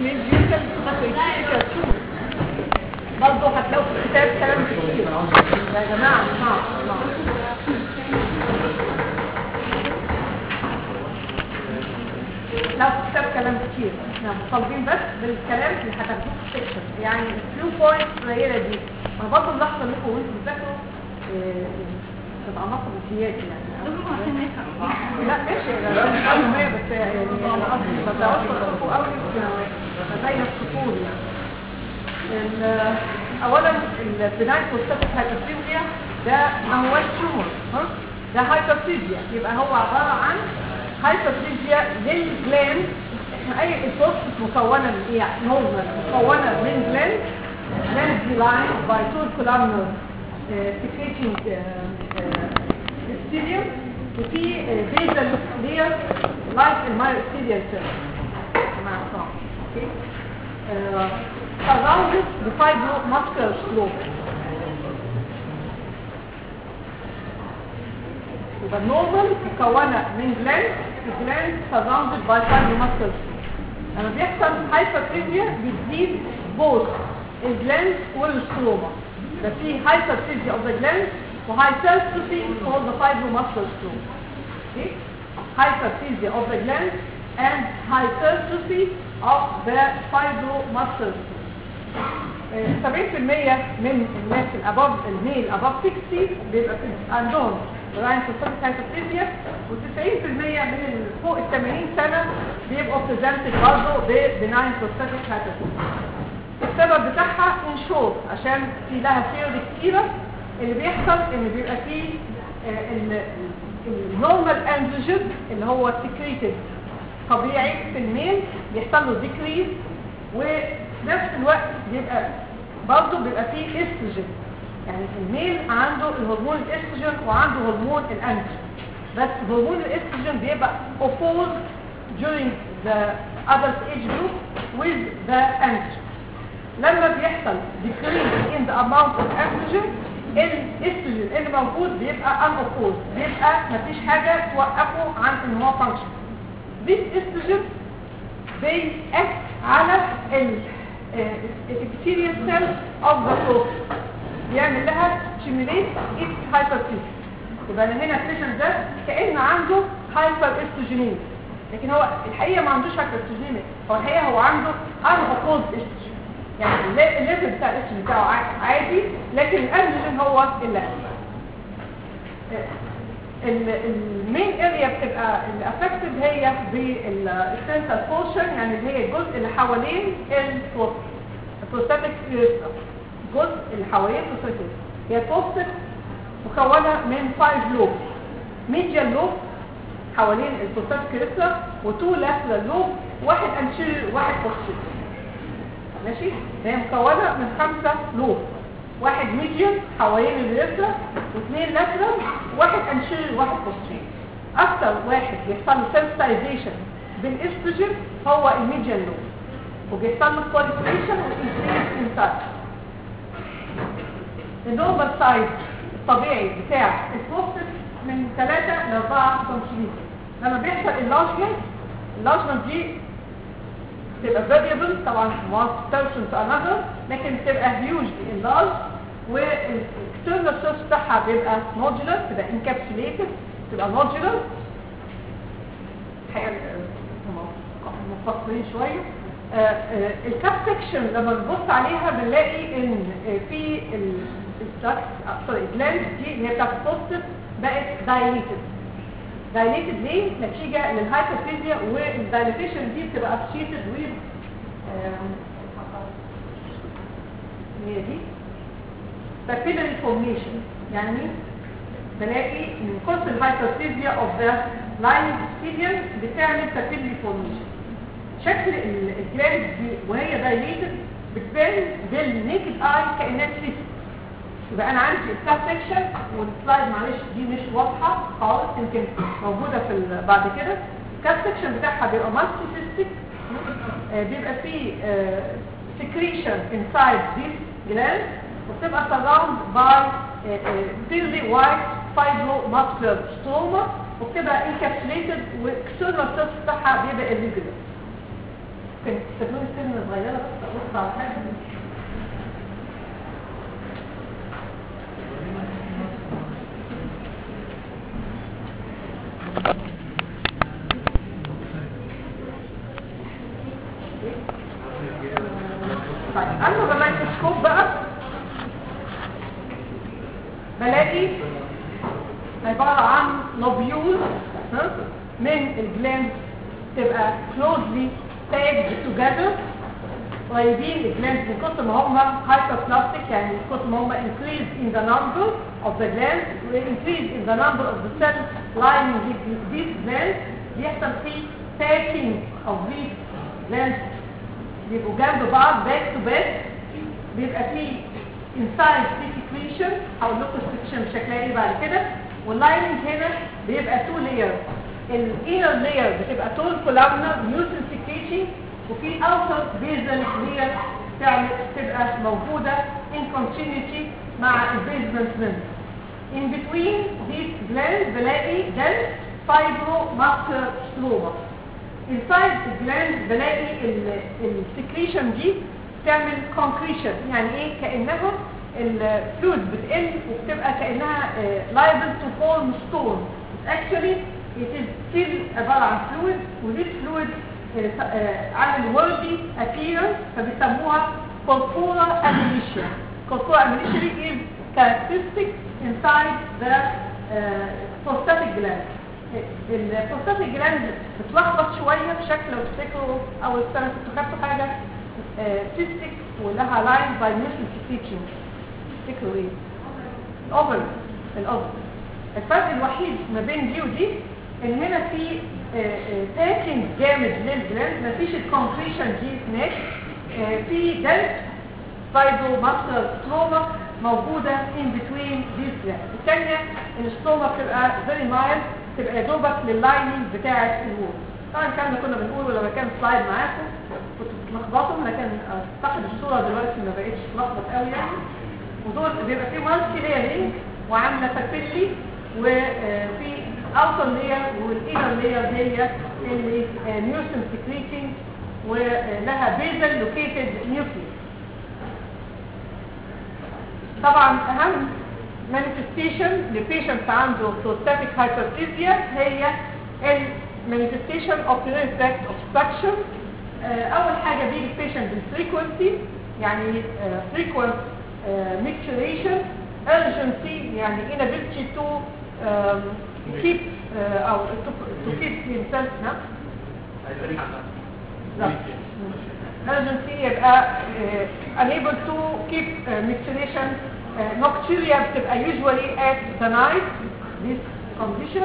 مين بيوصل للكتاب برضه هتلاقوا في الكتاب كلام كتير يا جماعه. لو في الكتاب كلام كتير احنا مطالبين بس بالكلام اللي هتاخدوه في السكشن، يعني الفيو بوينتس القليله دي. انا برضه ملاحظه انكم وانتوا بتذاكروا تبقى مصر زياده يعني. لا ماشي بس يعني انا قصدي ما بتعرفش تفكوا قوي زي الصفور يعني. اولا البناء والسكت هايبرفيزيا ده ما هوش تيومر، ده هايبرفيزيا، يبقى هو عباره عن هايبرفيزيا للجلاند. اي البروستات مكونه من ايه؟ نورمال مكونه من جلاند لاين باي تو كولامنر سكريتنج ستيريوم، وفي بيزل لير لايك المايوستيريال سيل مع الصعب. اوكي surrounded بفايبروماسكولار سلوب. يبقى النورمال مكونه من جلاند surrounded by fibromuscular stroke. لما بيحصل هايبرفيزيا بتزيد بوث الجلاند والستروما، ده في هايبرفيزيا اوف ذا جلاند وهايبرتروفي called the fibromuscular stroke. Okay? Hyperphagia of the gland and hypertrophy of the fibromuscular stroke. 70% من الناس الميل above 60 بيبقى عندهم براين سوسيتي هايبرفيزيا، و90% من فوق ال 80 سنه بيبقوا بريزنتد برضه ببناين سوسيتي هايبرفيزيا. السبب بتاعها ان شورت عشان في لها ثيوري كتيره. اللي بيحصل ان بيبقى فيه النورمال اندروجين اللي هو سكريتد طبيعي في الميل بيحصل له ديكريز، ونفس الوقت بيبقى برضه بيبقى فيه استروجين. يعني الميل عنده الهرمون الاستروجين وعنده هرمون الاندروجين، بس هرمون الاستروجين بيبقى opposed during the adult age group with the androgen. لما بيحصل decrease in the amount of estrogen، الاستروجين اللي موجود بيبقى unopposed، بيبقى مفيش حاجه توقفه عن ان هو فانكشن. This estrogen بيأكت على الابيثيليال سيل of the prostate، بيعمل لها stimulate its hyperphagia. يبقى هنا البيشنت ده كأن عنده هايبر استروجينيز، لكن هو الحقيقه ما عندوش هايبر استروجينيز، هو الحقيقه هو عنده unopposed استروجين. يعني الليفل بتاع الاستروجين بتاعه عادي، لكن الاندروجين هو اللي المين اريا بتبقى الافكتد هي بالسنترال بورشن، يعني اللي هي الجزء اللي حوالين البروستاتيك كريستا. الجزء اللي حوالين البروستاتيك هي البروستات مكونه من 5 لوب، ميديال لوب حوالين البروستاتيك كريستا، و2 لاترال لوب، واحد انتيريور وواحد بوستيريور. ماشي؟ هي مكونه من 5 لوب، واحد ميديال حوالين الريستا، واثنين لاترال، واحد انشير وواحد بوستيريور. اكتر واحد بيحصل له سنسيتايزيشن بالاستروجين هو الميديال لوب، وبيحصل له كواليفيكيشن وانكريز ان سايز. النورمال سايز الطبيعي بتاع البروستات من 3 ل 4 سنتيمتر. لما بيحصل اللارجمنت دي بتبقى variable طبعا one person to another، لكن بتبقى hugely enlarged، والاكسترنال سيرفيس بتاعها بيبقى nodular، بتبقى encapsulated، بتبقى nodular. الحقيقه هم مفصلين شويه. الكاب سكشن لما بنبص عليها بنلاقي ان في الجلاند دي اللي هي بتاعت البروستات بقت dilated ليه؟ نتيجة للهايبرفيزيا، والدايليتيشن دي بتبقى associated with هي دي papillary formation. يعني بلاقي من كتر الهايبرفيزيا of the lining epithelium بتعمل papillary formation. شكل الجلاند دي وهي dilated بتبان بالنيكد اي كأنها سيست. يبقى انا عندي الكاب سكشن، والسلايد معلش دي مش واضحه خالص، يمكن موجوده في بعد كده. الكاب سكشن بتاعها بيبقى مالتي سيستيك، بيبقى فيه secretion inside this gland، وبتبقى surrounded by purely white fibromuscular stroma، وبتبقى encapsulated، والاكسترنال سيرفيس بتاعها بيبقى irregular. كانت تستخدمي سن صغيره بس ابص على حاجه. طيب انا بالميكروسكوب بقى بلاقي عباره عن لوبيول من الجلاند تبقى closely tagged together، قريبين الجلاند من كتر ما هم hyperplastic، يعني من كتر ما هم increase in the number of the glands و increase in the number of the cells lining these glands، بيحصل فيه tagging of these glands، بيبقوا جنب بعض back to back، بيبقى فيه inside secretion، هقول لكم السكريشن شكلها ايه بعد كده، واللايننج هنا بيبقى two layers، الانر layer بتبقى tall columnar mucin secreting، وفي outer basal layer تبقى موجودة in continuity مع البيزمنت membrane. In between these glands بلاقي dense fibromuscular stroma. inside the gland بلاقي السكريشن دي تعمل concretion، يعني ايه؟ كأنها الفلويد بتقل وبتبقى كأنها liable to form stone. Actually it is still عبارة عن fluid، وthis fluid عامل worthy appearance، فبيسموها corpora amnitia. corpora amnitia is characteristic inside the prostatic gland. البروستاتيك جلاند بتلخبط شويه في شكل، لو تفتكروا اول سنه كنتوا خدتوا حاجه سيستيك ولها لاين باي ميوسن سكريشن، تفتكروا ايه؟ الاوفر. الفرق الوحيد ما بين دي ودي ان هنا في تاكينج جامد للجلاند، مفيش الكونكريشن دي هناك، في دنس فايبروماسكولار ستروما موجوده ان بتوين ذيس جلاند. الثانيه الستروما بتبقى فيري مايلد، تبقى يا دوبك لللايننج بتاعه الوول. طبعا الكلام ده كنا بنقوله لما كان سلايد معاكم كنتوا بتلخبطوا، لكن اعتقد الصوره دلوقتي ما بقتش تلخبط قوي يعني. ودول بيبقى في مالتي لايرنج وعامله فابيلي، وفي اوتر لاير والانر لاير هي اللي ميوسن سكريتنج ولها بيزل لوكيتد نيوكليس. طبعا اهم manifestation للبيشنت عنده prostatic hyperplasia هي manifestation of urinary tract obstruction. اول حاجه بيجي البيشنت بالفريكونسي، يعني frequent micturition، urgency يعني inability to keep او to keep himself urgency يبقى unable to keep micturition. nocturia بتبقى usually at the night this condition.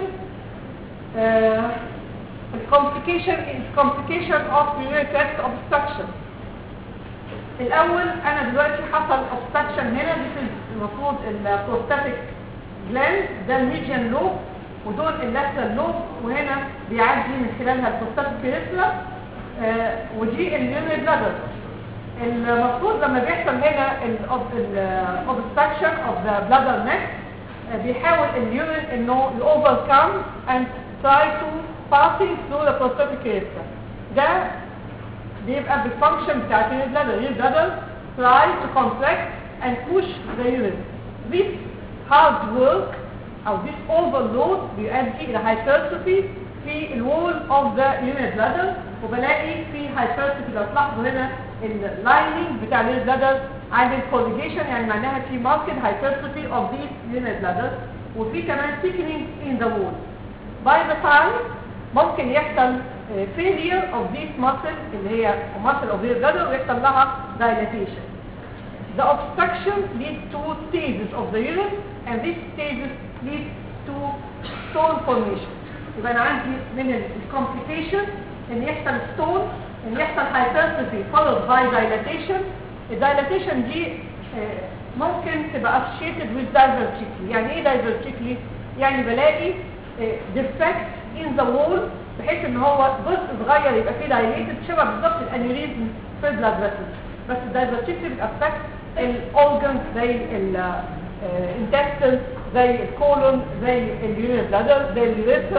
complication of urinary tract obstruction. الاول انا دلوقتي حصل obstruction هنا، this is المفروض البروستاتيك جلاند، ده الميديان لوب ودول اللاترال لوب، وهنا بيعدي من خلالها البروستاتيك بيريفرا، ودي اليورينري بلادر. المفروض لما بيحصل هنا obstruction of the bladder neck بيحاول اليورين انه overcome and try to passing through the prostatic urethra. ده بيبقى بالفانكشن بتاعت البلادر. البلادر try to contract and push the urine. This hard work او this overload بيؤدي الى hypertrophy في الوول of the urinary bladder، وبلاقي في hypertrophy. لو تلاحظوا هنا اللايننج بتاع اليورينري بلادر عامل كوليجيشن، يعني معناها في marked hypertrophy of this urinary bladder، وفي كمان thickening in the wall. by the time ممكن يحصل failure of this muscle اللي هي muscle of the bladder ويحصل لها dilatation. The obstruction leads to stages of the urine and these stages lead to stone formation. يبقى انا عندي من الكومبليكيشن ان يحصل stone، ان يحصل hypertrophy followed by dilatation. الدايلاتيشن دي ممكن تبقى associated with divertically. يعني ايه divertically؟ يعني بلاقي defect in the wall بحيث ان هو جزء صغير يبقى فيه dilated شبه بالظبط الانيوريزم في البلاد فيسل، بس الدايفرتيكلي بتأفكت الاورجنز زي الانتستين زي الكولون زي اليورين بلادر زي اليوريثرا،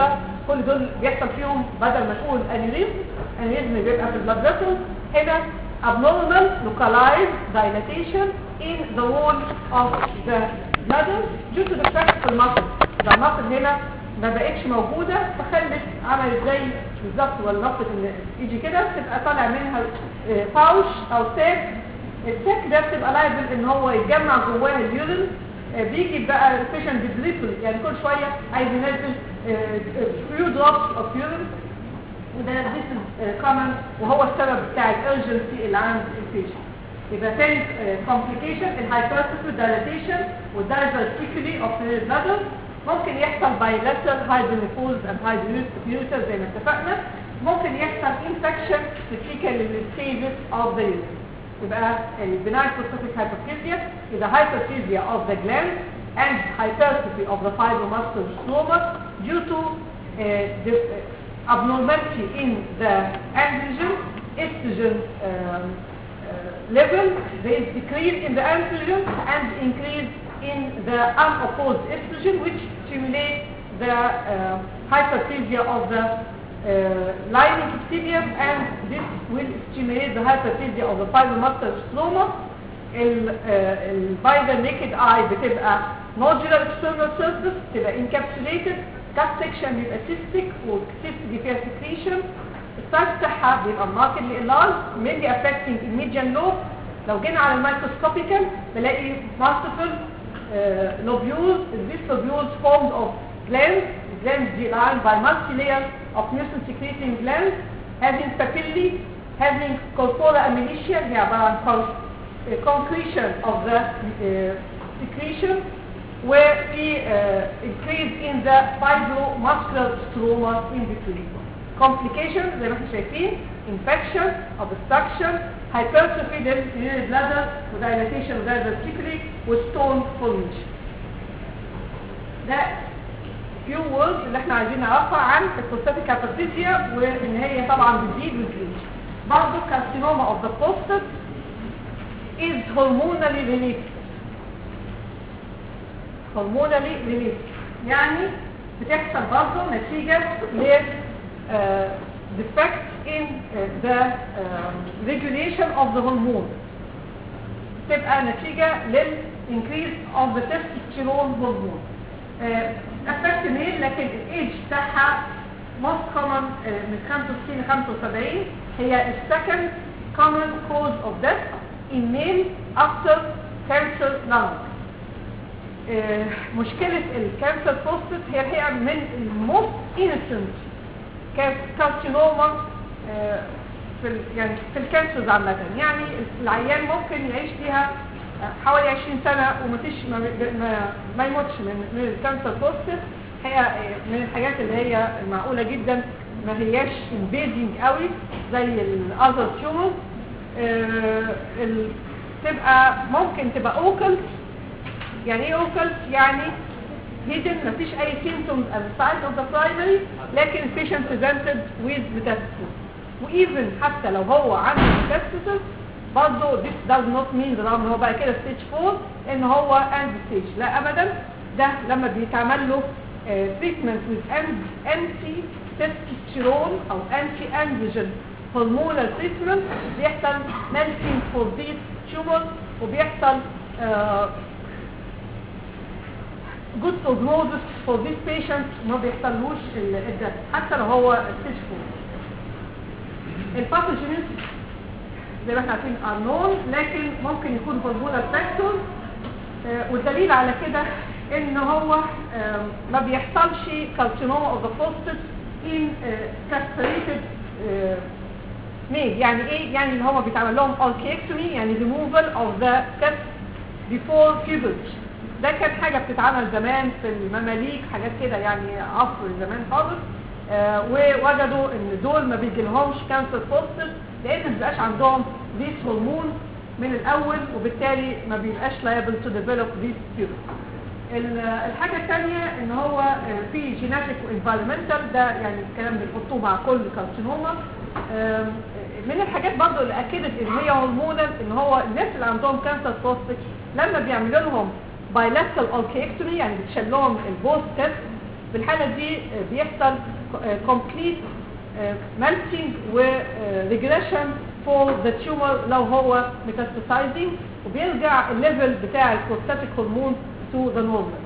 كل دول بيحصل فيهم بدل ما تقول انيوريزم بيبقى في البلاد فيسل. هنا abnormal localized dilatation in the wall of the bladder due to the fact في المصل. ده المصل هنا ما بقتش موجودة فخلت عملت زي بالظبط والنقطة ان يجي كده تبقى طالع منها باوش او ساك. الساك ده بتبقى لايبل ان هو يتجمع جواه اليورين. بيجي بقى البيشنت بيدريبل يعني كل شوية عايز ينزل few drops of urine وده this is common وهو السبب بتاع الارجنسي اللي عند البيشنت. يبقى تاني complication الهايبرتروفي dilatation والدايفرتيكولي of the bladder ممكن يحصل bilateral hydronephrosis and hydronephrosis زي ما اتفقنا. ممكن يحصل infection في fecal stages of the urine. يبقى benign prostatic hyperplasia is a hyperplasia of the gland and hypertrophy of the fibromuscular stroma due to the abnormality in the androgen estrogen level. There is decrease in the androgen and increase in the unopposed estrogen which stimulates the hyperplasia of the lining epithelium and this will stimulate the hyperplasia of the fibromuscular stroma. by the naked eye بتبقى nodular external surface تبقى encapsulated. cut section بيبقى cystic والcystic فيها secretion. السايز بتاعها بيبقى markedly enlarged mainly affecting median lobe. لو جينا على الميكروسكوبيكال بلاقي multiple lobules. These lobules formed of glands lined by multi-layers of mucin secreting glands having papillae, having corpora amnitia هي عبارة عن concretion of the secretion وفي increase in the fibromuscular stroma in between. Complications زي ما احنا شايفين infection, obstruction, hypertrophy del bladder dilatation diverticularly وstone formation. ده few words اللي احنا عايزين نعرفها عن البروستاتيك هايبربليزيا وان هي طبعا بتزيد وتزيد. برضه carcinoma of the prostate is hormonally related. hormonally related يعني بتحصل برضه نتيجة ل defect in the regulation of the hormone. تبقى نتيجة لل increase of the testosterone hormone. affect male لكن الايج بتاعها most common من 65 ل 75 هي second common cause of death in male after cancer lung. مشكلة الكانسر بروستات هي الحقيقة من الموست innocent كارسينوما في الكانسرز عامة. يعني العيان ممكن يعيش فيها حوالي 20 سنة ما يموتش من الكانسر بروستات. هي من الحاجات اللي هي معقولة جدا ما هياش invading قوي زي الاذر تيومرز. تبقى ممكن تبقى اوكلت. يعني ايه اوكلت؟ يعني hidden مفيش اي symptoms at the site of the primary لكن patient presented with metastasis. وeven حتى لو هو عنده metastasis برضه this does not mean ان هو بقى كده stage 4 ان هو end stage. لا ابدا. ده لما بيتعمل له treatment with anti testosterone او anti androgen hormonal treatment بيحصل melting for these tumors وبيحصل good prognosis for these patients. ما بيحصلوش الدم حتى لو هو stage 4. الباثوجينيس زي ما احنا عارفين unknown لكن ممكن يكون hormonal factor. والدليل على كده ان هو ما بيحصلش carcinoma of the prostate in castrated male. يعني ايه؟ يعني ان هو بيتعمل لهم orchiectomy يعني removal of the test before puberty. ده كان حاجة بتتعمل زمان في المماليك حاجات كده يعني عصر زمان خالص. ووجدوا ان دول ما بيجيلهمش كانسر بروستات لان ما بيبقاش عندهم these هرمون من الاول وبالتالي ما بيبقاش liable to develop these tumors. الحاجة الثانية ان هو في genetic وenvironmental ده يعني الكلام بنحطوه مع كل كارسينوما. من الحاجات برضو اللي اكدت ان هي هرمونال ان هو الناس اللي عندهم كانسر بروستات لما بيعملوا لهم bilateral orchiectomy يعني بتشيل لهم البوست تيست في الحالة دي بيحصل complete melting و regression for the tumor لو هو metastasizing وبيرجع الليفل بتاع البروستاتيك هرمون to the normal.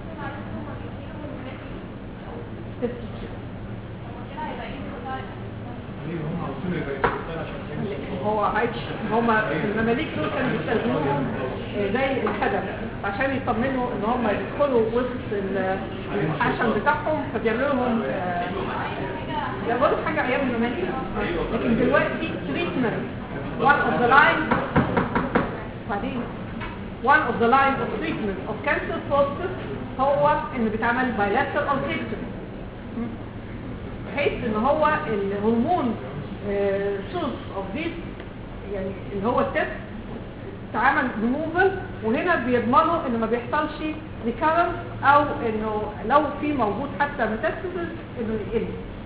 هو عايش هما المماليك دول كانوا بيستخدموهم زي الخدم عشان يطمنوا ان هم يدخلوا وسط الحشم بتاعهم فبيعملوا لهم لا برضه حاجه ايام المماليك لكن دلوقتي تريتمنت one of the line بعدين one of the line of treatment of cancer process هو ان بيتعمل bilateral ultrasound بحيث ان هو الهرمون source of this يعني اللي هو التست تعمل ريموفل وهنا بيضمنوا انه ما بيحصلش ريكارنس او انه لو في موجود حتى ميتاستاسيس انه يقل.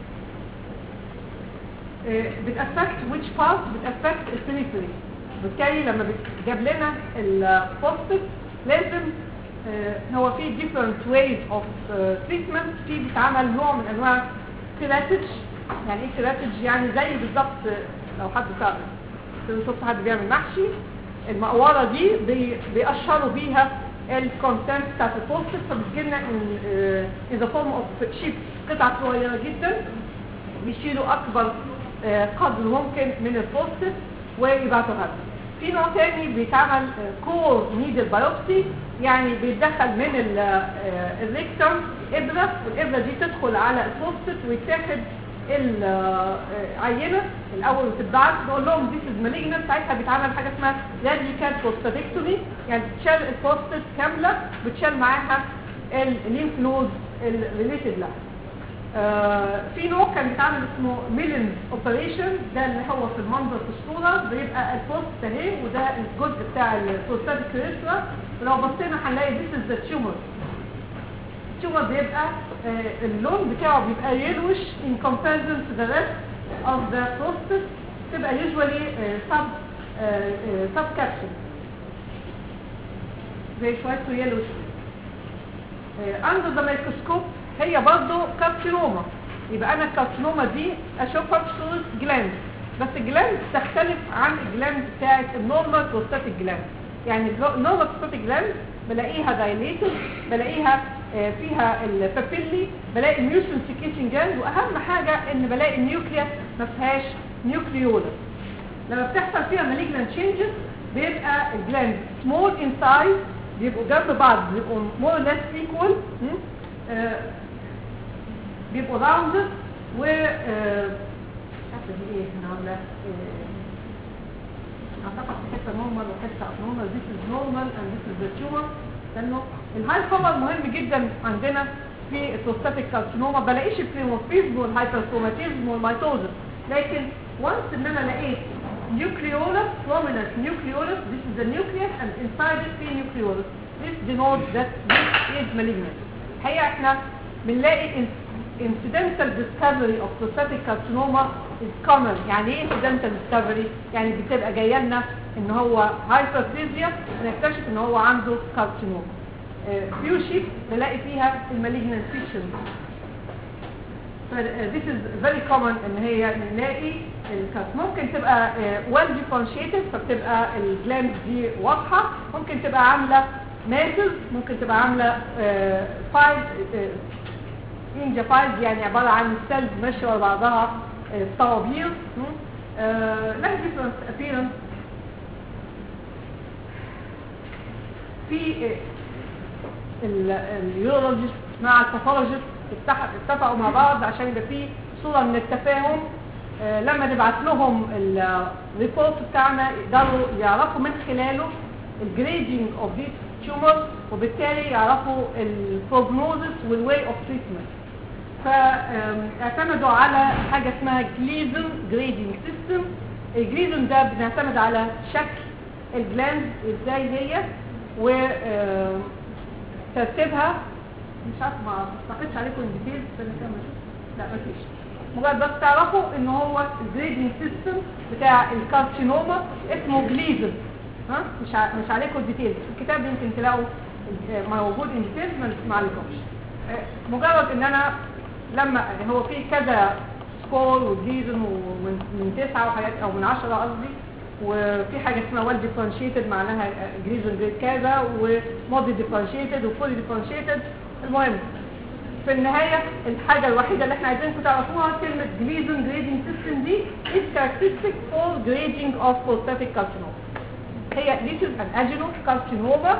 بتأفكت which part بتأفكت البريفري بالتالي لما جاب لنا البوستيف لازم هو في different ways of treatment في بيتعمل نوع من انواع كراتج. يعني ايه كراتج؟ يعني زي بالظبط لو حد سأل شفت حد بيعمل محشي المقوره دي بيقشروا بيها الكونتنت بتاعت البوستيف فبتجيلنا in the form of sheets قطع صغيره جدا بيشيلوا اكبر قدر ممكن من البوستيف ويبعتوها. في نوع تاني بيتعمل كور نيدل بايوبسي يعني بيتدخل من الريكتم ابره والابره دي تدخل على البوستيف ويتاخد العينه الاول وتتبعت نقول لهم دي از مالجنت ساعتها بيتعمل حاجه اسمها راديكال بروستاتكتومي يعني بتشال البوستيف كامله بتشال معاها الليمف نود الريليتد لها. في نوع كان بيتعمل اسمه ميلنز اوبريشن ده اللي هو في المنظر في الصوره بيبقى البوست اهي وده الجزء بتاع البروستاتيك كريسلا ولو بصينا هنلاقي this is the tumor. التيومر بيبقى اللون بتاعه بيبقى يلوش in comparison to the rest of the prostate تبقى usually sub capsule زي شوية يلوش. under the microscope هي برضو كارسينوما يبقى انا الكارسينوما دي اشوفها بصورة جلاند بس الجلاند تختلف عن الجلاند بتاعت النورمال بروستاتيك جلاند. يعني النورمال بروستاتيك جلاند بلاقيها دايليتد بلاقيها فيها البابيلي بلاقي ميوسن سيكيشن جلاند واهم حاجة ان بلاقي النيوكليس ما فيهاش نيوكليولا. لما بتحصل فيها مالجنانت تشينجز بيبقى الجلاند سمول ان سايز بيبقوا جنب بعض بيبقوا مور ليس ايكوال بيبقوا راوندد و عارفه دي ايه احنا عامله اعتقد حته نورمال وحته ابنورمال ذيس از نورمال اند ذيس از ذا تيومر لانه الهاي باور مهم جدا عندنا في البروستاتيك كارسينوما بلاقيش البريمورفيزم والهايبركروماتيزم والميتوزس لكن وانس ان انا لقيت nucleolus prominent nucleolus this is the nucleus and inside it في nucleolus this denotes that this is malignant. الحقيقه احنا بنلاقي incidental discovery of prostatic carcinoma is common. يعني ايه incidental discovery؟ يعني بتبقى جايه لنا ان هو hyperplasia ونكتشف ان هو عنده carcinoma. few sheets بلاقي فيها المالجنان features. this is very common ان هي نلاقي ممكن تبقى well differentiated فبتبقى الجلاند دي واضحه ممكن تبقى عامله ماسز ممكن تبقى عامله فايز انجا فايز يعني عباره عن سيلز ماشيه ورا بعضها طوابير لها different appearance. في اليورولوجيست مع الباثولوجيست اتفقوا مع بعض عشان يبقى في صوره من التفاهم لما نبعت لهم الريبورت بتاعنا يقدروا يعرفوا من خلاله الجريدنج اوف ذيس تيومر وبالتالي يعرفوا البروجنوزس والواي اوف تريتمنت. فاعتمدوا على حاجه اسمها جليزن جريدنج سيستم. الجليزن ده بنعتمد على شكل الجلاند ازاي هي وترتيبها مش عارف ما اعتقدش عليكم الديتيلز لا مفيش مجرد بس تعرفوا ان هو الجريدنج سيستم بتاع الكارسينوما اسمه جليزن. ها مش عليكم الديتيلز الكتاب يمكن تلاقوا موجود ان ديتيلز ما عليكمش. مجرد ان انا لما هو في كذا سكول وجليزن ومن 9 وحاجات او من 10 قصدي، وفي حاجه اسمها ويل ديفرنشيتد معناها جليزن جريد كذا، ومودي ديفرنشيتد وفولي ديفرنشيتد. المهم في النهايه الحاجه الوحيده اللي احنا عايزينكم تعرفوها كلمه جليزن جريدنج سيستم دي is characteristic for grading of prostatic carcinoma. هي this is an adenocarcinoma.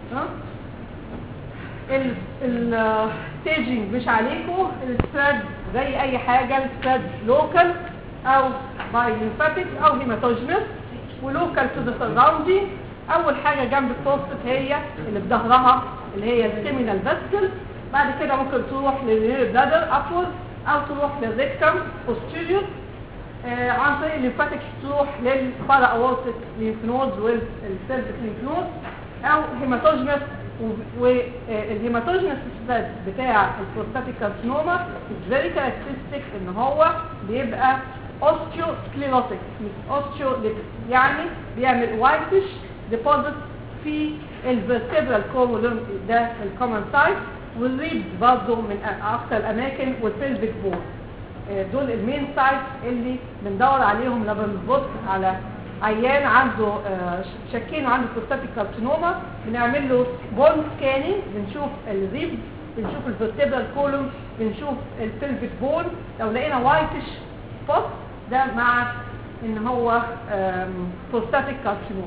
الستيجنج مش عليكم، السبريد زي اي حاجه، السبريد لوكال او باي ليمفاتيك او هيماتوجينس، ولوكال تو ذا سراوندينج. اول حاجه جنب البروستات هي اللي بظهرها اللي هي السيمينال فيسل، بعد كده ممكن تروح للرير بلادر ابورد او تروح للريكتم بوستيريور، عن طريق الليمفاتيك تروح للبارا اورتيك ليمف نودز والسيرفيك ليمف نودز، او هيماتوجينس. والهيماتوجينس سبريد بتاع البروستاتيك كارسينوما فيري كاركترستيك ان هو بيبقى اوستيوسكليروتيك مش اوستيوليتيك، يعني بيعمل وايتش ديبوزيت في الفيرتبرال كولوم ده الكومن سايت، والريبس برضه من اكثر الاماكن، والبلفيك بون. دول المين سايت اللي بندور عليهم لما بنبص على عيان عنده شاكين عنده بروستاتيك كارسينوما. بنعمل له بون سكاننج، بنشوف الريبس، بنشوف الفيرتبرال كولوم، بنشوف البلفيك بون. لو لقينا وايتش سبوت ده مع ان هو بروستاتيك كارسينوما.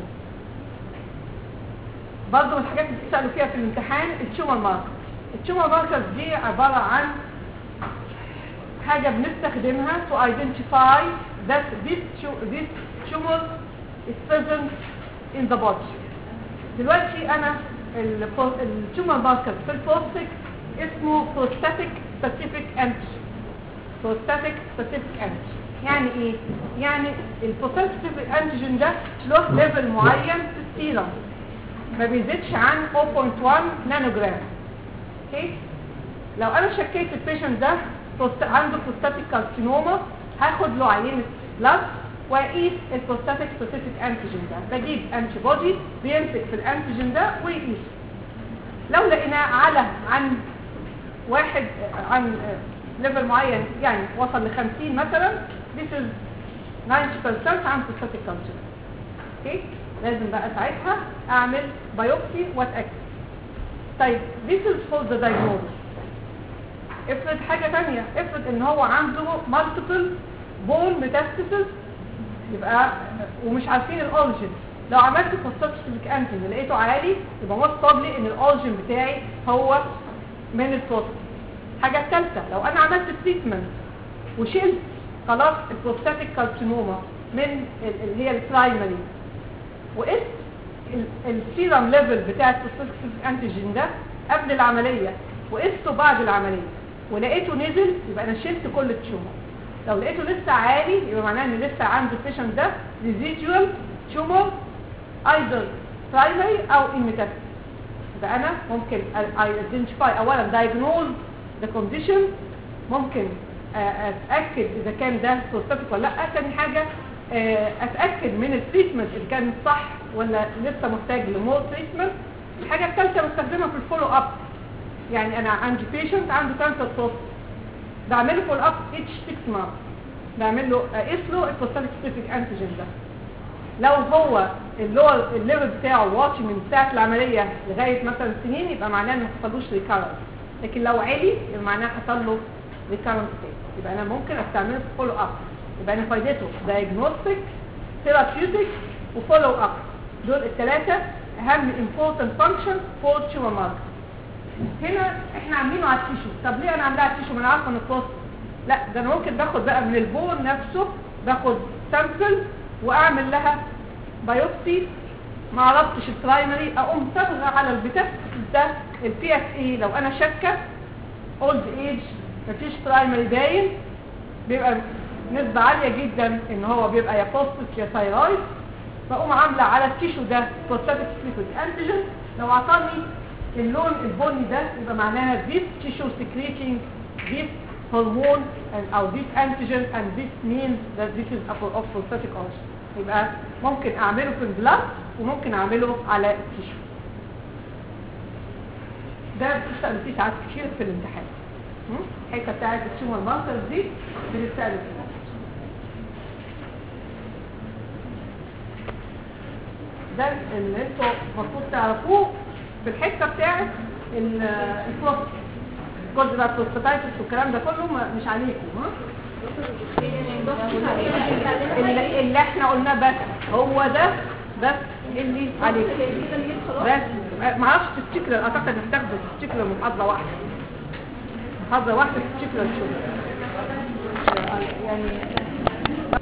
برضه من الحاجات اللي بتسالوا فيها في الامتحان التيومر ماركر. التيومر ماركر دي عباره عن حاجه بنستخدمها to identify that this tumor is present in the body. دلوقتي انا التيومر ماركر في البروستات اسمه prostatic specific antigen. prostatic specific antigen يعني ايه؟ يعني البروستاتيك specific antigen ده له ليفل معين في السيرم ما بيزيدش عن 0.1 نانوجرام. اوكي؟ لو انا شكيت البيشنت ده عنده بروستاتيك كارسينوما هاخد له عينه بلاد واقيس البروستاتيك سبيسيفيك انتيجين ده، بجيب انتي بودي بيمسك في الانتيجين ده ويقيس. لو لقيناه على عن واحد عن ليفل معين يعني وصل ل 50 مثلا this is 90% عن بروستاتيك كارسينوما. اوكي؟ لازم بقى ساعتها اعمل بايوبسي واتاكد. طيب this is for the diagnosis. افرض حاجة تانية، افرض ان هو عنده multiple bone metastasis يبقى ومش عارفين الاوريجين. لو عملت بروستاتيك انتيجين لقيته عالي يبقى مطلوب لي ان الاوريجين بتاعي هو من البروستات. الحاجة الثالثة لو انا عملت تريتمنت وشلت خلاص البروستاتيك كارسينوما من اللي هي البرايمري وقست السيرم ليفل بتاع البروستاتيك انتيجين ده قبل العملية وقسته بعد العملية ولقيته نزل يبقى انا شلت كل التيومر. لو لقيته لسه عالي يبقى معناه ان لسه عنده البيشنت ده ريزيدوال تيومر ايذر برايمري او ميتاستاسيس. يبقى انا ممكن ايدنتيفاي اولا دايجنوز ذا كونديشن، ممكن اتاكد اذا كان ده بروستاتيك ولا لا. ثاني حاجه اتاكد من التريتمنت اذا كان صح ولا لسه محتاج لمور تريتمنت. الحاجه الثالثه بستخدمها في الفولو اب. يعني انا عندي بيشنت عنده كانسر بروستات بعمل له فول اب اتش 6 مانث، بعمل له اقيس له البروستاتيك سبيسيفيك انتيجين ده. لو هو الليفل بتاعه واطي من ساعه العمليه لغايه مثلا سنين يبقى معناه انه ما حصلوش ريكارنس، لكن لو عالي يبقى معناه حصل له ريكارنس تاني. يبقى انا ممكن استعمله في فولو اب. يبقى انا فايدته دايجنوستيك ثيرابيوتيك وفولو اب. دول الثلاثه اهم important function for tumor marker. هنا احنا عاملينه على التيشو. طب ليه انا عاملاه على التيشو؟ ما انا عارفه ان البروستات لا، ده انا ممكن باخد بقى من البون نفسه، باخد سامبل واعمل لها بايوبسي. ما عرفتش البرايمري اقوم صبغه على البيتاستاسيس ده البي اف اي. لو انا شاكه اولد ايج مفيش برايمري باين بيبقى نسبه عاليه جدا ان هو بيبقى يا بروستات يا ثايرويد، بقوم عامله على التيشو ده بروستاتيك سبيسيفيك انتيجين. لو عطاني اللون البني ده يبقى معناها this tissue secreting this hormone او this antigen and this means that this is of prostatic ulcer. يبقى ممكن اعمله في البلاد وممكن اعمله على التيشو. ده بتسأل فيه ساعات كتير في الامتحان. الحته بتاعت التيومر ماركرز دي بتتسال فيها. ده اللي انتوا المفروض تعرفوه في الحته بتاعت البروست كل ده بروستاتايتس والكلام ده كله مش عليكم. اللي احنا قلناه بس هو ده بس اللي عليكم بس. ما اعرفش تفتكر، اعتقد هتاخدوا تفتكر محاضره واحده، محاضره واحده تفتكر الشغل يعني.